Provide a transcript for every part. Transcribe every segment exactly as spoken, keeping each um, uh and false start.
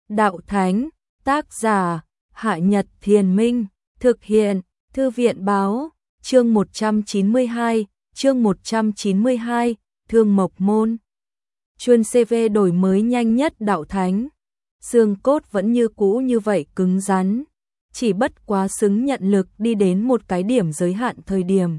Đạo Thánh, tác giả, Hạ Nhật Thiền Minh, thực hiện, Thư viện Báo, chương một trăm chín mươi hai, chương một trăm chín mươi hai, Thương Mộc Môn. Chuyên xê vê đổi mới nhanh nhất Đạo Thánh. Xương cốt vẫn như cũ như vậy cứng rắn, chỉ bất quá xứng nhận lực đi đến một cái điểm giới hạn thời điểm.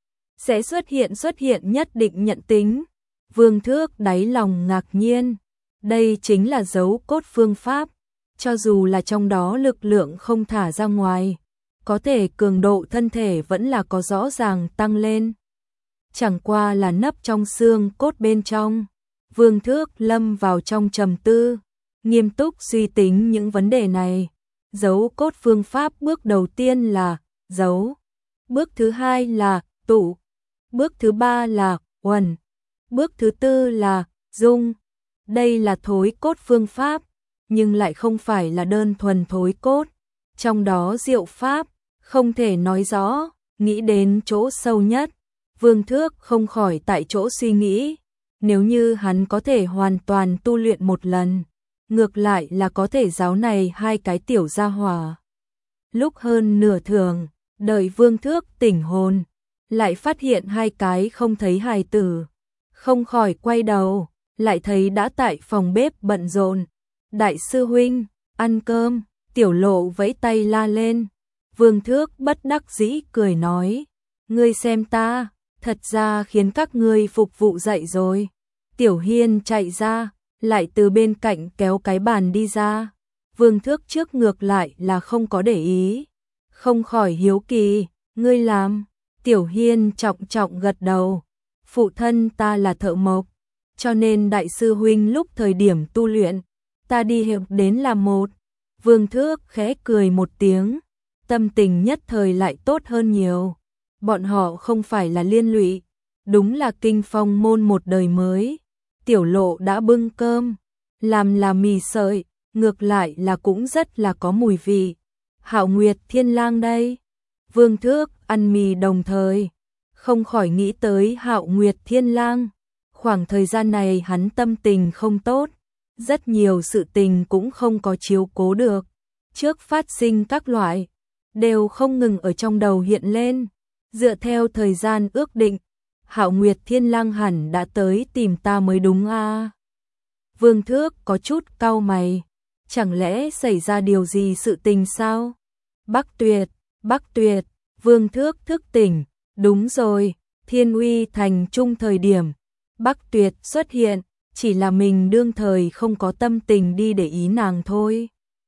Sẽ xuất hiện xuất hiện nhất định nhận tính. Vương Thước đáy lòng ngạc nhiên. Đây chính là dấu cốt phương pháp. Cho dù là trong đó lực lượng không thả ra ngoài, có thể cường độ thân thể vẫn là có rõ ràng tăng lên. Chẳng qua là nấp trong xương cốt bên trong. Vương Thước lâm vào trong trầm tư, nghiêm túc suy tính những vấn đề này. Dấu cốt phương pháp bước đầu tiên là dấu, bước thứ hai là tụ, bước thứ ba là uẩn, bước thứ tư là dung. Đây là thối cốt phương pháp, nhưng lại không phải là đơn thuần thối cốt. Trong đó diệu pháp, không thể nói rõ, nghĩ đến chỗ sâu nhất. Vương Thước không khỏi tại chỗ suy nghĩ, nếu như hắn có thể hoàn toàn tu luyện một lần, ngược lại là có thể giáo này hai cái tiểu gia hỏa. Lúc hơn nửa thường, đợi Vương Thước tỉnh hồn, lại phát hiện hai cái không thấy hài tử. Không khỏi quay đầu, lại thấy đã tại phòng bếp bận rộn. Đại sư huynh, ăn cơm, Tiểu Lộ vẫy tay la lên. Vương Thước bất đắc dĩ cười nói, ngươi xem ta, thật ra khiến các ngươi phục vụ dậy rồi. Tiểu Hiên chạy ra, lại từ bên cạnh kéo cái bàn đi ra. Vương Thước trước ngược lại là không có để ý, không khỏi hiếu kỳ, ngươi làm. Tiểu Hiên trọng trọng gật đầu, phụ thân ta là thợ mộc, cho nên đại sư huynh lúc thời điểm tu luyện, ta đi hiệp đến làm một. Vương Thước khẽ cười một tiếng, tâm tình nhất thời lại tốt hơn nhiều. Bọn họ không phải là liên lụy, đúng là kinh phong môn một đời mới. Tiểu Lộ đã bưng cơm, làm là mì sợi, ngược lại là cũng rất là có mùi vị. Hạo Nguyệt Thiên Lang đây. Vương Thước ăn mì đồng thời, không khỏi nghĩ tới Hạo Nguyệt Thiên Lang. Khoảng thời gian này hắn tâm tình không tốt, rất nhiều sự tình cũng không có chiếu cố được. Trước phát sinh các loại, đều không ngừng ở trong đầu hiện lên. Dựa theo thời gian ước định, Hạo Nguyệt Thiên Lang hẳn đã tới tìm ta mới đúng a. À? Vương Thước có chút cau mày, chẳng lẽ xảy ra điều gì sự tình sao? Bắc Tuyệt, Bắc Tuyệt, Vương Thước thức tỉnh, đúng rồi, Thiên Uy thành trung thời điểm, Bắc Tuyệt xuất hiện, chỉ là mình đương thời không có tâm tình đi để ý nàng thôi.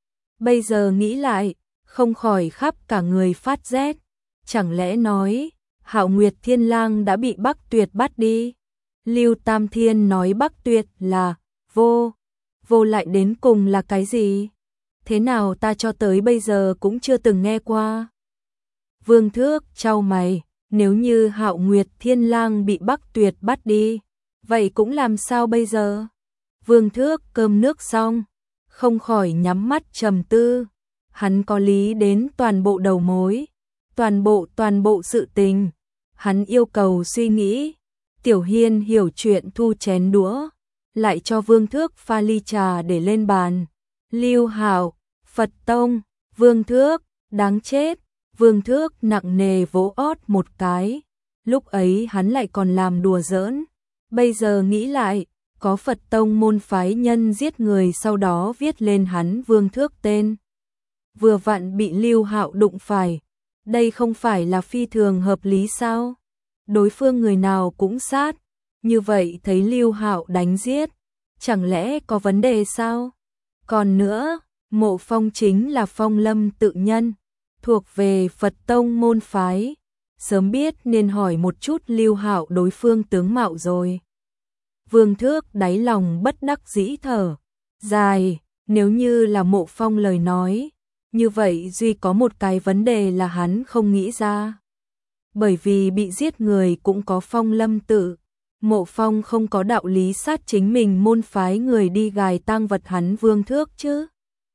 Bây giờ nghĩ lại, không khỏi khắp cả người phát rét. Chẳng lẽ nói, Hạo Nguyệt Thiên Lang đã bị Bắc Tuyệt bắt đi? Lưu Tam Thiên nói Bắc Tuyệt là vô, vô lại đến cùng là cái gì? Thế nào ta cho tới bây giờ cũng chưa từng nghe qua. Vương Thước chau mày, nếu như Hạo Nguyệt Thiên Lang bị Bắc Tuyệt bắt đi, vậy cũng làm sao bây giờ? Vương Thước cơm nước xong, không khỏi nhắm mắt trầm tư. Hắn có lý đến toàn bộ đầu mối, toàn bộ toàn bộ sự tình. Hắn yêu cầu suy nghĩ. Tiểu Hiên hiểu chuyện thu chén đũa, lại cho Vương Thước pha ly trà để lên bàn. Lưu Hạo, Phật Tông, Vương Thước, đáng chết. Vương Thước nặng nề vỗ ót một cái. Lúc ấy hắn lại còn làm đùa giỡn. Bây giờ nghĩ lại, có Phật Tông môn phái nhân giết người sau đó viết lên hắn Vương Thước tên. Vừa vặn bị Lưu Hạo đụng phải. Đây không phải là phi thường hợp lý sao? Đối phương người nào cũng sát. Như vậy thấy Lưu Hạo đánh giết, chẳng lẽ có vấn đề sao? Còn nữa, Mộ Phong chính là Phong Lâm tự nhân, thuộc về Phật Tông môn phái. Sớm biết nên hỏi một chút Lưu Hạo đối phương tướng mạo rồi. Vương Thước đáy lòng bất đắc dĩ thở dài, nếu như là Mộ Phong lời nói, như vậy duy có một cái vấn đề là hắn không nghĩ ra. Bởi vì bị giết người cũng có Phong Lâm tự, Mộ Phong không có đạo lý sát chính mình môn phái người đi gài tang vật hắn Vương Thước chứ.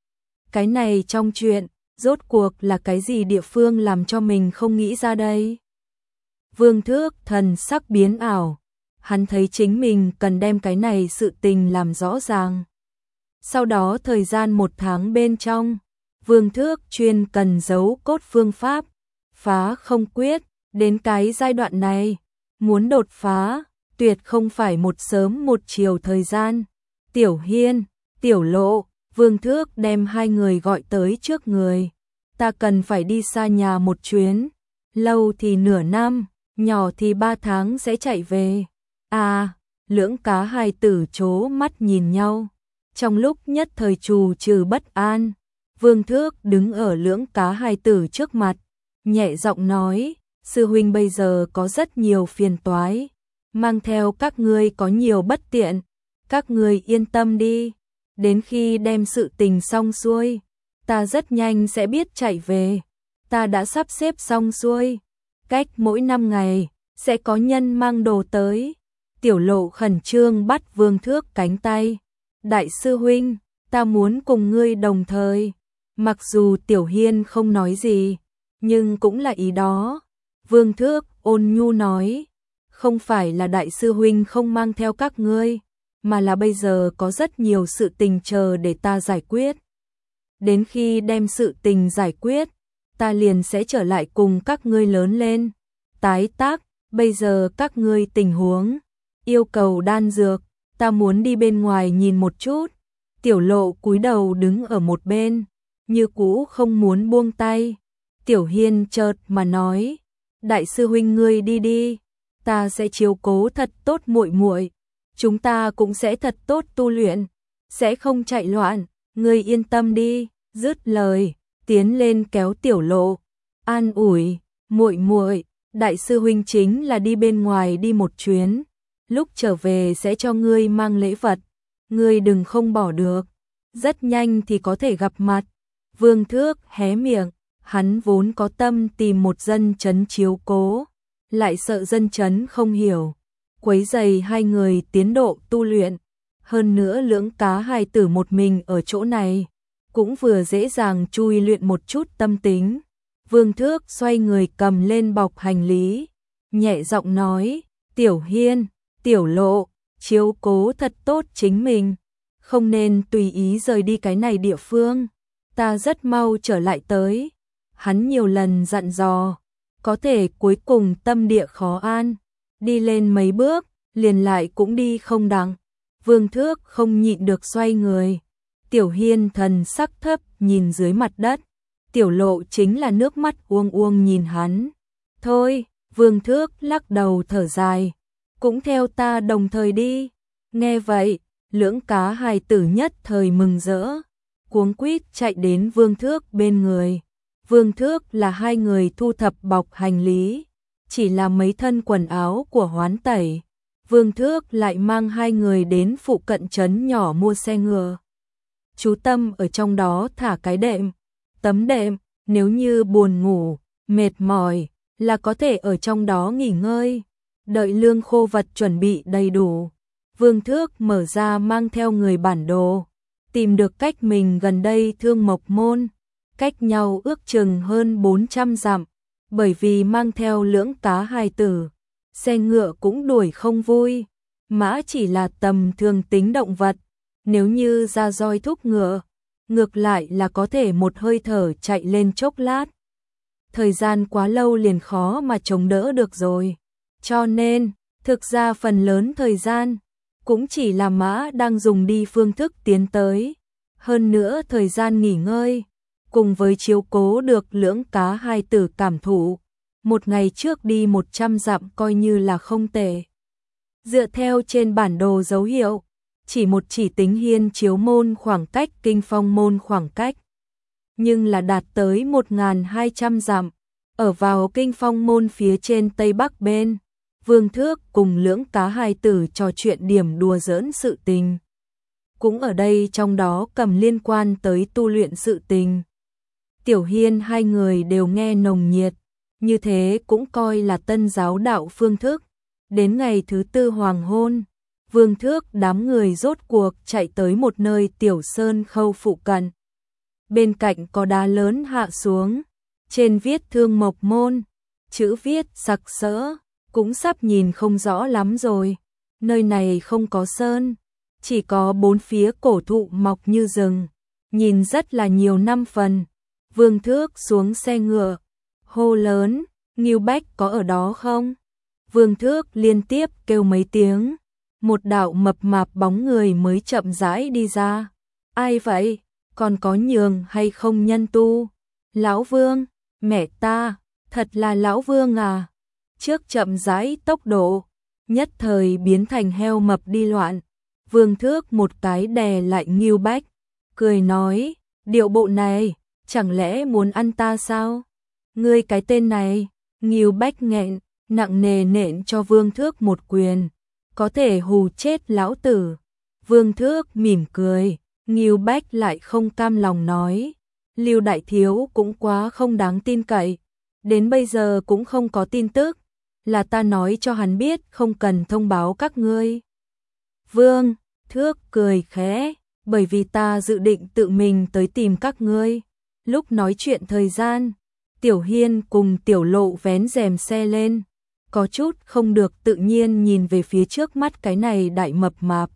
Cái này trong chuyện, rốt cuộc là cái gì địa phương làm cho mình không nghĩ ra đây? Vương Thước thần sắc biến ảo, hắn thấy chính mình cần đem cái này sự tình làm rõ ràng. Sau đó thời gian một tháng bên trong, Vương Thước chuyên cần giấu cốt phương pháp, phá không quyết, đến cái giai đoạn này, muốn đột phá, tuyệt không phải một sớm một chiều thời gian. Tiểu Hiên, Tiểu Lộ, Vương Thước đem hai người gọi tới trước người. Ta cần phải đi xa nhà một chuyến, lâu thì nửa năm, nhỏ thì ba tháng sẽ chạy về. À, lưỡng cá hài tử chố mắt nhìn nhau. Trong lúc nhất thời trù trừ bất an, Vương Thước đứng ở lưỡng cá hài tử trước mặt, nhẹ giọng nói, sư huynh bây giờ có rất nhiều phiền toái, mang theo các ngươi có nhiều bất tiện, các ngươi yên tâm đi, đến khi đem sự tình xong xuôi, ta rất nhanh sẽ biết chạy về, ta đã sắp xếp xong xuôi, cách mỗi năm ngày, sẽ có nhân mang đồ tới. Tiểu Lộ khẩn trương bắt Vương Thước cánh tay, đại sư huynh, ta muốn cùng ngươi đồng thời. Mặc dù Tiểu Hiên không nói gì, nhưng cũng là ý đó. Vương Thước ôn nhu nói, không phải là đại sư huynh không mang theo các ngươi, mà là bây giờ có rất nhiều sự tình chờ để ta giải quyết. Đến khi đem sự tình giải quyết, ta liền sẽ trở lại cùng các ngươi lớn lên. Tái tác, bây giờ các ngươi tình huống, yêu cầu đan dược, ta muốn đi bên ngoài nhìn một chút. Tiểu Lộ cúi đầu đứng ở một bên, như cũ không muốn buông tay. Tiểu Hiên chợt mà nói, đại sư huynh ngươi đi đi, ta sẽ chiếu cố thật tốt muội muội, chúng ta cũng sẽ thật tốt tu luyện, sẽ không chạy loạn, ngươi yên tâm đi. Dứt lời, tiến lên kéo Tiểu Lộ, an ủi, muội muội, đại sư huynh chính là đi bên ngoài đi một chuyến, lúc trở về sẽ cho ngươi mang lễ vật, ngươi đừng không bỏ được, rất nhanh thì có thể gặp mặt. Vương Thước hé miệng, hắn vốn có tâm tìm một dân chấn chiếu cố, lại sợ dân chấn không hiểu, quấy rầy hai người tiến độ tu luyện, hơn nữa lưỡng cá hài tử một mình ở chỗ này, cũng vừa dễ dàng chui luyện một chút tâm tính. Vương Thước xoay người cầm lên bọc hành lý, nhẹ giọng nói, Tiểu Hiên, Tiểu Lộ, chiếu cố thật tốt chính mình, không nên tùy ý rời đi cái này địa phương, ta rất mau trở lại tới. Hắn nhiều lần dặn dò, có thể cuối cùng tâm địa khó an, đi lên mấy bước, liền lại cũng đi không đặng. Vương Thước không nhịn được xoay người. Tiểu Hiên thần sắc thấp nhìn dưới mặt đất, Tiểu Lộ chính là nước mắt uông uông nhìn hắn. Thôi, Vương Thước lắc đầu thở dài, cũng theo ta đồng thời đi. Nghe vậy, lưỡng cá hài tử nhất thời mừng rỡ, cuống quýt chạy đến Vương Thước bên người. Vương Thước là hai người thu thập bọc hành lý, chỉ là mấy thân quần áo của Hoán Tẩy. Vương Thước lại mang hai người đến phụ cận trấn nhỏ mua xe ngựa. Chú tâm ở trong đó thả cái đệm, tấm đệm, nếu như buồn ngủ, mệt mỏi, là có thể ở trong đó nghỉ ngơi. Đợi lương khô vật chuẩn bị đầy đủ, Vương Thước mở ra mang theo người bản đồ, tìm được cách mình gần đây Thương Mộc Môn, cách nhau ước chừng hơn bốn trăm dặm, bởi vì mang theo lưỡng cá hài tử, xe ngựa cũng đuổi không vui, mã chỉ là tầm thường tính động vật, nếu như ra roi thúc ngựa, ngược lại là có thể một hơi thở chạy lên chốc lát. Thời gian quá lâu liền khó mà chống đỡ được rồi, cho nên, thực ra phần lớn thời gian, cũng chỉ là mã đang dùng đi phương thức tiến tới, hơn nữa thời gian nghỉ ngơi, cùng với chiếu cố được lưỡng cá hài tử cảm thụ, một ngày trước đi một trăm dặm coi như là không tệ. Dựa theo trên bản đồ dấu hiệu, chỉ một chỉ tính Hiên Chiếu Môn khoảng cách Kinh Phong Môn khoảng cách, nhưng là đạt tới một nghìn hai trăm dặm, ở vào Kinh Phong Môn phía trên tây bắc bên. Vương Thước cùng lưỡng cá hài tử trò chuyện điểm đùa giỡn sự tình. Cũng ở đây trong đó cầm liên quan tới tu luyện sự tình. Tiểu Hiên hai người đều nghe nồng nhiệt, như thế cũng coi là tân giáo đạo phương thức. Đến ngày thứ tư hoàng hôn, Vương Thước đám người rốt cuộc chạy tới một nơi tiểu sơn khâu phụ cận. Bên cạnh có đá lớn hạ xuống, trên viết Thương Mộc Môn, chữ viết sặc sỡ, cũng sắp nhìn không rõ lắm rồi. Nơi này không có sơn, chỉ có bốn phía cổ thụ mọc như rừng, nhìn rất là nhiều năm phần. Vương Thước xuống xe ngựa, hô lớn, Ngưu Bách có ở đó không? Vương Thước liên tiếp kêu mấy tiếng, một đạo mập mạp bóng người mới chậm rãi đi ra. Ai vậy? Còn có nhường hay không nhân tu? Lão Vương, mẹ ta, thật là Lão Vương à? Trước chậm rãi tốc độ, nhất thời biến thành heo mập đi loạn. Vương Thước một cái đè lại Ngưu Bách, cười nói, điệu bộ này, chẳng lẽ muốn ăn ta sao? Ngươi cái tên này, Ngưu Bách nghẹn, nặng nề nện cho Vương Thước một quyền, có thể hù chết lão tử. Vương Thước mỉm cười, Ngưu Bách lại không cam lòng nói, Lưu đại thiếu cũng quá không đáng tin cậy, đến bây giờ cũng không có tin tức, là ta nói cho hắn biết không cần thông báo các ngươi. Vương Thước cười khẽ, bởi vì ta dự định tự mình tới tìm các ngươi. Lúc nói chuyện thời gian, Tiểu Hiên cùng Tiểu Lộ vén rèm xe lên, có chút không được tự nhiên nhìn về phía trước mắt cái này đại mập mạp.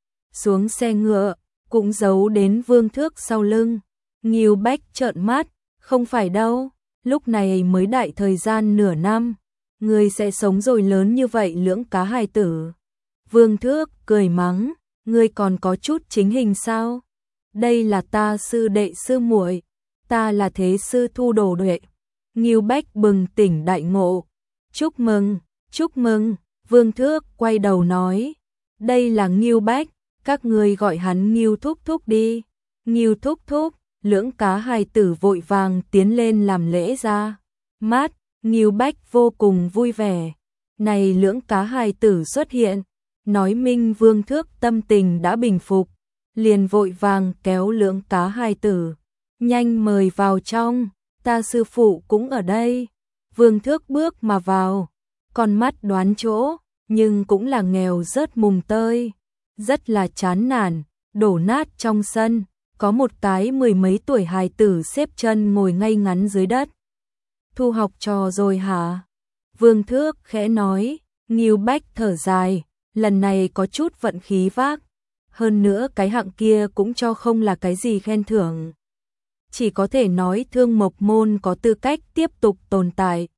Xuống xe ngựa, cũng giấu đến Vương Thước sau lưng. Ngưu Bách trợn mắt, không phải đâu, lúc này mới đại thời gian nửa năm, ngươi sẽ sống rồi lớn như vậy lưỡng cá hài tử. Vương Thước cười mắng, ngươi còn có chút chính hình sao? Đây là ta sư đệ sư muội, ta là thế sư thu đồ đệ. Ngưu Bách bừng tỉnh đại ngộ, chúc mừng, chúc mừng. Vương Thước quay đầu nói, đây là Ngưu Bách, các ngươi gọi hắn Ngưu thúc thúc đi. Ngưu thúc thúc, lưỡng cá hài tử vội vàng tiến lên làm lễ ra. Mát, Ngưu Bách vô cùng vui vẻ. Này lưỡng cá hài tử xuất hiện, nói minh Vương Thước tâm tình đã bình phục, liền vội vàng kéo lưỡng cá hài tử, nhanh mời vào trong, ta sư phụ cũng ở đây. Vương Thước bước mà vào, con mắt đoán chỗ, nhưng cũng là nghèo rớt mùng tơi, rất là chán nản, đổ nát trong sân, có một cái mười mấy tuổi hài tử xếp chân ngồi ngay ngắn dưới đất. Thu học trò rồi hả? Vương Thước khẽ nói. Ngưu Bách thở dài, lần này có chút vận khí vác, hơn nữa cái hạng kia cũng cho không là cái gì khen thưởng. Chỉ có thể nói Thương Mộc Môn có tư cách tiếp tục tồn tại.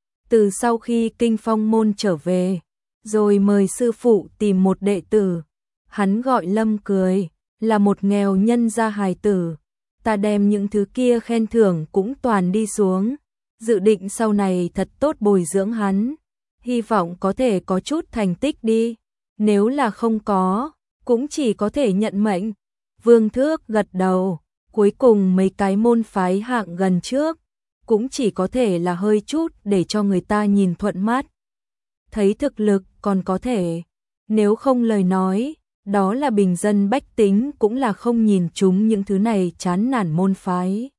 Từ sau khi Kinh Phong Môn trở về, rồi mời sư phụ tìm một đệ tử, hắn gọi Lâm Cười, là một nghèo nhân gia hài tử, ta đem những thứ kia khen thưởng cũng toàn đi xuống, dự định sau này thật tốt bồi dưỡng hắn, hy vọng có thể có chút thành tích đi, nếu là không có, cũng chỉ có thể nhận mệnh. Vương Thước gật đầu, cuối cùng mấy cái môn phái hạng gần trước, cũng chỉ có thể là hơi chút để cho người ta nhìn thuận mắt. Thấy thực lực còn có thể, nếu không lời nói, đó là bình dân bách tính cũng là không nhìn chúng những thứ này chán nản môn phái.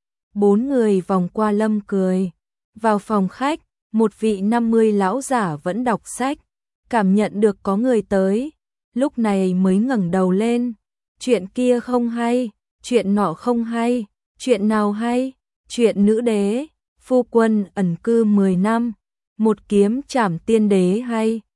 Bốn người vòng qua Lâm Cười, vào phòng khách, một vị năm mươi lão giả vẫn đọc sách, cảm nhận được có người tới, lúc này mới ngẩng đầu lên, chuyện kia không hay, chuyện nọ không hay, chuyện nào hay, chuyện nữ đế, phu quân ẩn cư mười năm, một kiếm trảm tiên đế hay.